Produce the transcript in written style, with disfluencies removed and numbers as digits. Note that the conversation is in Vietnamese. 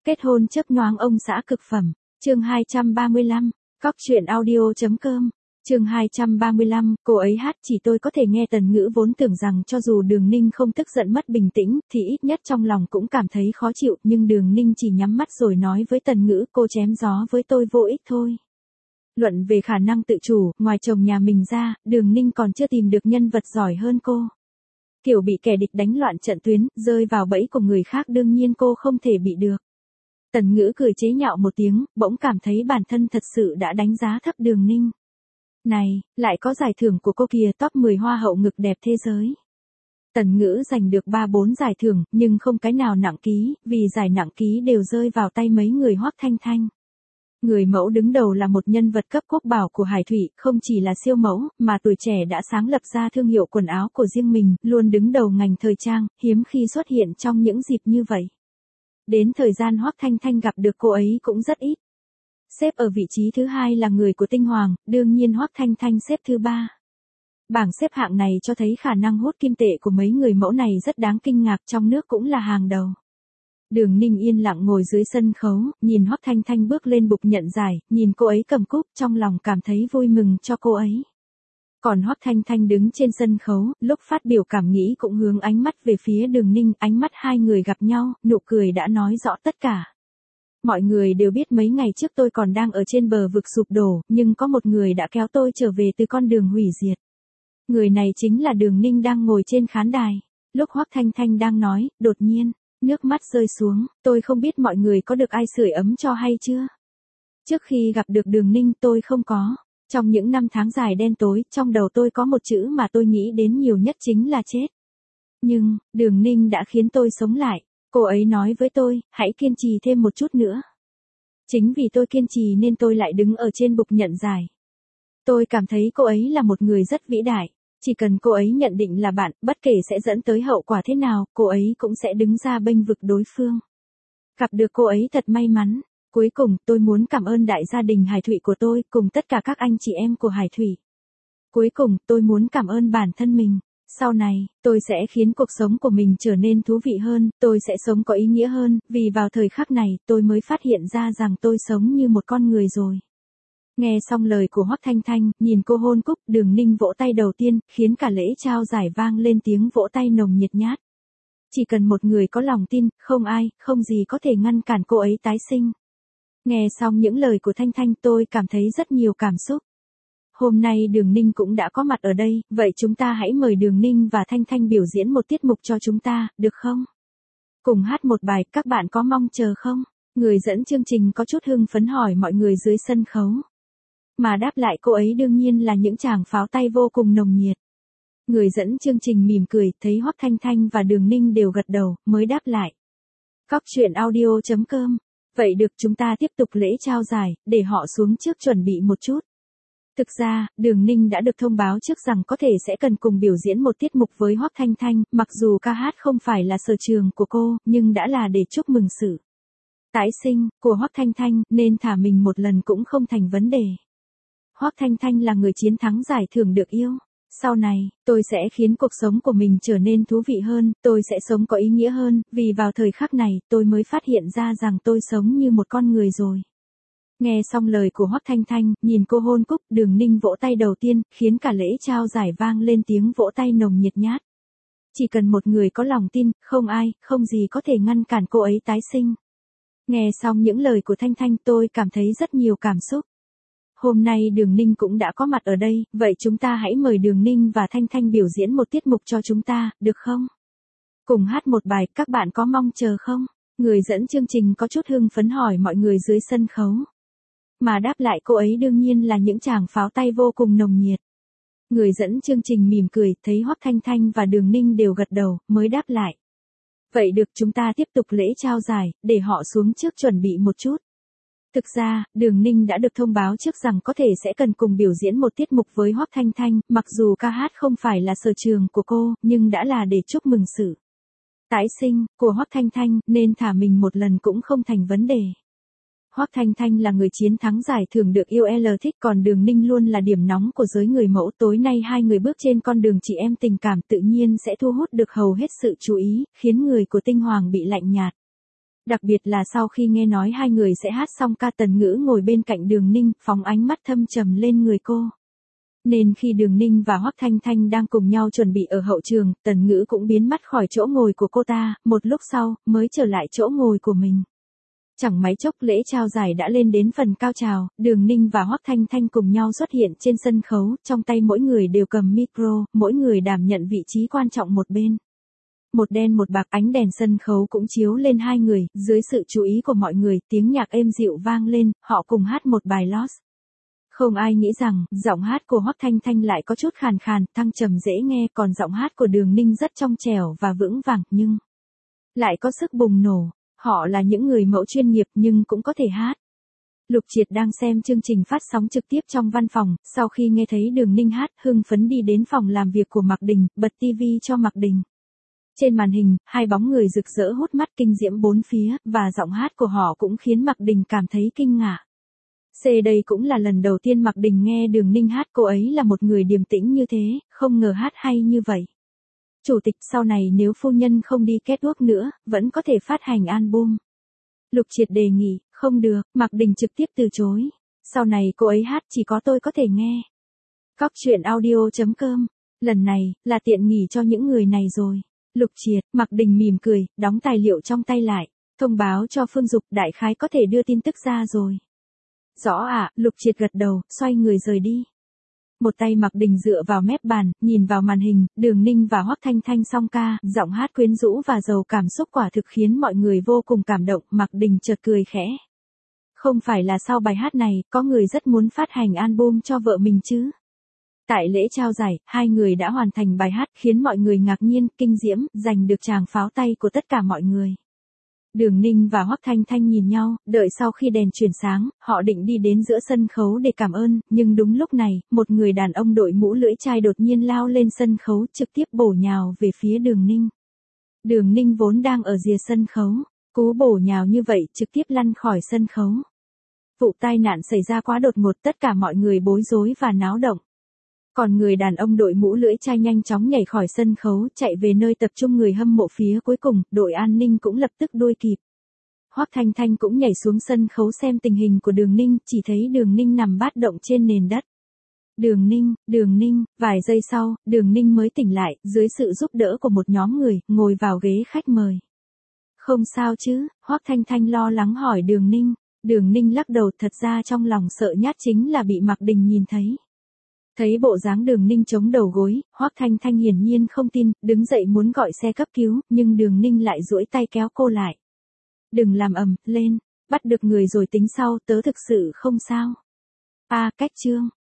Kết hôn chớp nhoáng ông xã cực phẩm. Chương 235. Cóc truyện audio.com. Chương 235, cô ấy hát chỉ tôi có thể nghe. Tần Ngữ vốn tưởng rằng cho dù Đường Ninh không tức giận mất bình tĩnh, thì ít nhất trong lòng cũng cảm thấy khó chịu, nhưng Đường Ninh chỉ nhắm mắt rồi nói với Tần Ngữ, cô chém gió với tôi vô ích thôi. Luận về khả năng tự chủ, ngoài chồng nhà mình ra, Đường Ninh còn chưa tìm được nhân vật giỏi hơn cô. Kiểu bị kẻ địch đánh loạn trận tuyến, rơi vào bẫy của người khác đương nhiên cô không thể bị được. Tần Ngữ cười chế nhạo một tiếng, bỗng cảm thấy bản thân thật sự đã đánh giá thấp Đường Ninh. Này, lại có giải thưởng của cô kìa, top 10 hoa hậu ngực đẹp thế giới. Tần Ngữ giành được 3-4 giải thưởng, nhưng không cái nào nặng ký, vì giải nặng ký đều rơi vào tay mấy người Hoắc Thanh Thanh. Người mẫu đứng đầu là một nhân vật cấp quốc bảo của Hải Thụy, không chỉ là siêu mẫu, mà tuổi trẻ đã sáng lập ra thương hiệu quần áo của riêng mình, luôn đứng đầu ngành thời trang, hiếm khi xuất hiện trong những dịp như vậy. Đến thời gian Hoắc Thanh Thanh gặp được cô ấy cũng rất ít. Xếp ở vị trí thứ 2 là người của Tinh Hoàng, đương nhiên Hoắc Thanh Thanh xếp thứ 3. Bảng xếp hạng này cho thấy khả năng hút kim tệ của mấy người mẫu này rất đáng kinh ngạc, trong nước cũng là hàng đầu. Đường Ninh yên lặng ngồi dưới sân khấu, nhìn Hoắc Thanh Thanh bước lên bục nhận giải, nhìn cô ấy cầm cúp, trong lòng cảm thấy vui mừng cho cô ấy. Còn Hoắc Thanh Thanh đứng trên sân khấu, lúc phát biểu cảm nghĩ cũng hướng ánh mắt về phía Đường Ninh, ánh mắt hai người gặp nhau, nụ cười đã nói rõ tất cả. Mọi người đều biết mấy ngày trước tôi còn đang ở trên bờ vực sụp đổ, nhưng có một người đã kéo tôi trở về từ con đường hủy diệt. Người này chính là Đường Ninh đang ngồi trên khán đài. Lúc Hoắc Thanh Thanh đang nói, đột nhiên, nước mắt rơi xuống, tôi không biết mọi người có được ai sưởi ấm cho hay chưa. Trước khi gặp được Đường Ninh tôi không có. Trong những năm tháng dài đen tối, trong đầu tôi có một chữ mà tôi nghĩ đến nhiều nhất chính là chết. Nhưng, Đường Ninh đã khiến tôi sống lại. Cô ấy nói với tôi, hãy kiên trì thêm một chút nữa. Chính vì tôi kiên trì nên tôi lại đứng ở trên bục nhận giải. Tôi cảm thấy cô ấy là một người rất vĩ đại. Chỉ cần cô ấy nhận định là bạn, bất kể sẽ dẫn tới hậu quả thế nào, cô ấy cũng sẽ đứng ra bênh vực đối phương. Gặp được cô ấy thật may mắn. Cuối cùng, tôi muốn cảm ơn đại gia đình Hải Thụy của tôi, cùng tất cả các anh chị em của Hải Thụy. Cuối cùng, tôi muốn cảm ơn bản thân mình. Sau này, tôi sẽ khiến cuộc sống của mình trở nên thú vị hơn, tôi sẽ sống có ý nghĩa hơn, vì vào thời khắc này, tôi mới phát hiện ra rằng tôi sống như một con người rồi. Nghe xong lời của Hoắc Thanh Thanh, nhìn cô hôn cúp, Đường Ninh vỗ tay đầu tiên, khiến cả lễ trao giải vang lên tiếng vỗ tay nồng nhiệt nhát. Chỉ cần một người có lòng tin, không ai, không gì có thể ngăn cản cô ấy tái sinh. Nghe xong những lời của Thanh Thanh tôi cảm thấy rất nhiều cảm xúc. Hôm nay Đường Ninh cũng đã có mặt ở đây, vậy chúng ta hãy mời Đường Ninh và Thanh Thanh biểu diễn một tiết mục cho chúng ta, được không? Cùng hát một bài, các bạn có mong chờ không? Người dẫn chương trình có chút hưng phấn hỏi mọi người dưới sân khấu. Mà đáp lại cô ấy đương nhiên là những tràng pháo tay vô cùng nồng nhiệt. Người dẫn chương trình mỉm cười, thấy Hoắc Thanh Thanh và Đường Ninh đều gật đầu, mới đáp lại. Cóc truyện audio.com. Vậy được, chúng ta tiếp tục lễ trao giải, để họ xuống trước chuẩn bị một chút. Thực ra, Đường Ninh đã được thông báo trước rằng có thể sẽ cần cùng biểu diễn một tiết mục với Hoắc Thanh Thanh, mặc dù ca hát không phải là sở trường của cô, nhưng đã là để chúc mừng sự tái sinh của Hoắc Thanh Thanh, nên thả mình một lần cũng không thành vấn đề. Hoắc Thanh Thanh là người chiến thắng giải thưởng được yêu. Sau này, tôi sẽ khiến cuộc sống của mình trở nên thú vị hơn, tôi sẽ sống có ý nghĩa hơn, vì vào thời khắc này, tôi mới phát hiện ra rằng tôi sống như một con người rồi. Nghe xong lời của Hoắc Thanh Thanh, nhìn cô hôn cúp, Đường Ninh vỗ tay đầu tiên, khiến cả lễ trao giải vang lên tiếng vỗ tay nồng nhiệt nhát. Chỉ cần một người có lòng tin, không ai, không gì có thể ngăn cản cô ấy tái sinh. Nghe xong những lời của Thanh Thanh tôi cảm thấy rất nhiều cảm xúc. Hôm nay Đường Ninh cũng đã có mặt ở đây, vậy chúng ta hãy mời Đường Ninh và Thanh Thanh biểu diễn một tiết mục cho chúng ta, được không? Cùng hát một bài, các bạn có mong chờ không? Người dẫn chương trình có chút hưng phấn hỏi mọi người dưới sân khấu. Mà đáp lại cô ấy đương nhiên là những tràng pháo tay vô cùng nồng nhiệt. Người dẫn chương trình mỉm cười, thấy Hoắc Thanh Thanh và Đường Ninh đều gật đầu, mới đáp lại. Vậy được, chúng ta tiếp tục lễ trao giải, để họ xuống trước chuẩn bị một chút. Thực ra, Đường Ninh đã được thông báo trước rằng có thể sẽ cần cùng biểu diễn một tiết mục với Hoắc Thanh Thanh, mặc dù ca hát không phải là sở trường của cô, nhưng đã là để chúc mừng sự tái sinh của Hoắc Thanh Thanh, nên thả mình một lần cũng không thành vấn đề. Hoắc Thanh Thanh là người chiến thắng giải thưởng được yêu thích, còn Đường Ninh luôn là điểm nóng của giới người mẫu. Tối nay hai người bước trên con đường chị em tình cảm tự nhiên sẽ thu hút được hầu hết sự chú ý, khiến người của Tinh Hoàng bị lạnh nhạt. Đặc biệt là sau khi nghe nói hai người sẽ hát xong ca, Tần Ngữ ngồi bên cạnh Đường Ninh, phóng ánh mắt thâm trầm lên người cô. Nên khi Đường Ninh và Hoắc Thanh Thanh đang cùng nhau chuẩn bị ở hậu trường, Tần Ngữ cũng biến mất khỏi chỗ ngồi của cô ta, một lúc sau, mới trở lại chỗ ngồi của mình. Chẳng mấy chốc lễ trao giải đã lên đến phần cao trào, Đường Ninh và Hoắc Thanh Thanh cùng nhau xuất hiện trên sân khấu, trong tay mỗi người đều cầm micro, mỗi người đảm nhận vị trí quan trọng một bên. Một đen một bạc, ánh đèn sân khấu cũng chiếu lên hai người, dưới sự chú ý của mọi người, tiếng nhạc êm dịu vang lên, họ cùng hát một bài Lost. Không ai nghĩ rằng, giọng hát của Hoắc Thanh Thanh lại có chút khàn khàn, thăng trầm dễ nghe, còn giọng hát của Đường Ninh rất trong trẻo và vững vàng, nhưng lại có sức bùng nổ. Họ là những người mẫu chuyên nghiệp nhưng cũng có thể hát. Lục Triệt đang xem chương trình phát sóng trực tiếp trong văn phòng, sau khi nghe thấy Đường Ninh hát, hưng phấn đi đến phòng làm việc của Mạc Đình, bật tivi cho Mạc Đình. Trên màn hình, hai bóng người rực rỡ hút mắt kinh diễm bốn phía, và giọng hát của họ cũng khiến Mạc Đình cảm thấy kinh ngạc. Đây cũng là lần đầu tiên Mạc Đình nghe Đường Ninh hát, cô ấy là một người điềm tĩnh như thế, không ngờ hát hay như vậy. Chủ tịch, sau này nếu phu nhân không đi catwalk nữa, vẫn có thể phát hành album. Lục Triệt đề nghị, không được, Mạc Đình trực tiếp từ chối. Sau này cô ấy hát chỉ có tôi có thể nghe. Cóc truyện audio.com. Lần này, là tiện nghỉ cho những người này rồi. Lục Triệt, Mạc Đình mỉm cười, đóng tài liệu trong tay lại. Thông báo cho Phương Dục, đại khái có thể đưa tin tức ra rồi. Rõ ạ, Lục Triệt gật đầu, xoay người rời đi. Một tay Mạc Đình dựa vào mép bàn, nhìn vào màn hình, Đường Ninh và Hoắc Thanh Thanh song ca, giọng hát quyến rũ và giàu cảm xúc quả thực khiến mọi người vô cùng cảm động, Mạc Đình chợt cười khẽ. Không phải là sau bài hát này, có người rất muốn phát hành album cho vợ mình chứ? Tại lễ trao giải, hai người đã hoàn thành bài hát khiến mọi người ngạc nhiên, kinh diễm, giành được tràng pháo tay của tất cả mọi người. Đường Ninh và Hoắc Thanh Thanh nhìn nhau, đợi sau khi đèn chuyển sáng, họ định đi đến giữa sân khấu để cảm ơn, nhưng đúng lúc này, một người đàn ông đội mũ lưỡi chai đột nhiên lao lên sân khấu, trực tiếp bổ nhào về phía Đường Ninh. Đường Ninh vốn đang ở rìa sân khấu, cú bổ nhào như vậy trực tiếp lăn khỏi sân khấu. Vụ tai nạn xảy ra quá đột ngột, tất cả mọi người bối rối và náo động. Còn người đàn ông đội mũ lưỡi chai nhanh chóng nhảy khỏi sân khấu, chạy về nơi tập trung người hâm mộ phía cuối cùng, đội an ninh cũng lập tức đuổi kịp. Hoắc Thanh Thanh cũng nhảy xuống sân khấu xem tình hình của Đường Ninh, chỉ thấy Đường Ninh nằm bát động trên nền đất. Đường Ninh, vài giây sau, Đường Ninh mới tỉnh lại, dưới sự giúp đỡ của một nhóm người, ngồi vào ghế khách mời. Không sao chứ, Hoắc Thanh Thanh lo lắng hỏi Đường Ninh. Đường Ninh lắc đầu, thật ra trong lòng sợ nhát chính là bị Mạc Đình nhìn thấy. Thấy bộ dáng Đường Ninh chống đầu gối, Hoắc Thanh Thanh hiển nhiên không tin, đứng dậy muốn gọi xe cấp cứu, nhưng Đường Ninh lại duỗi tay kéo cô lại. Đừng làm ầm lên, bắt được người rồi tính sau, tớ thực sự không sao. Cách chương.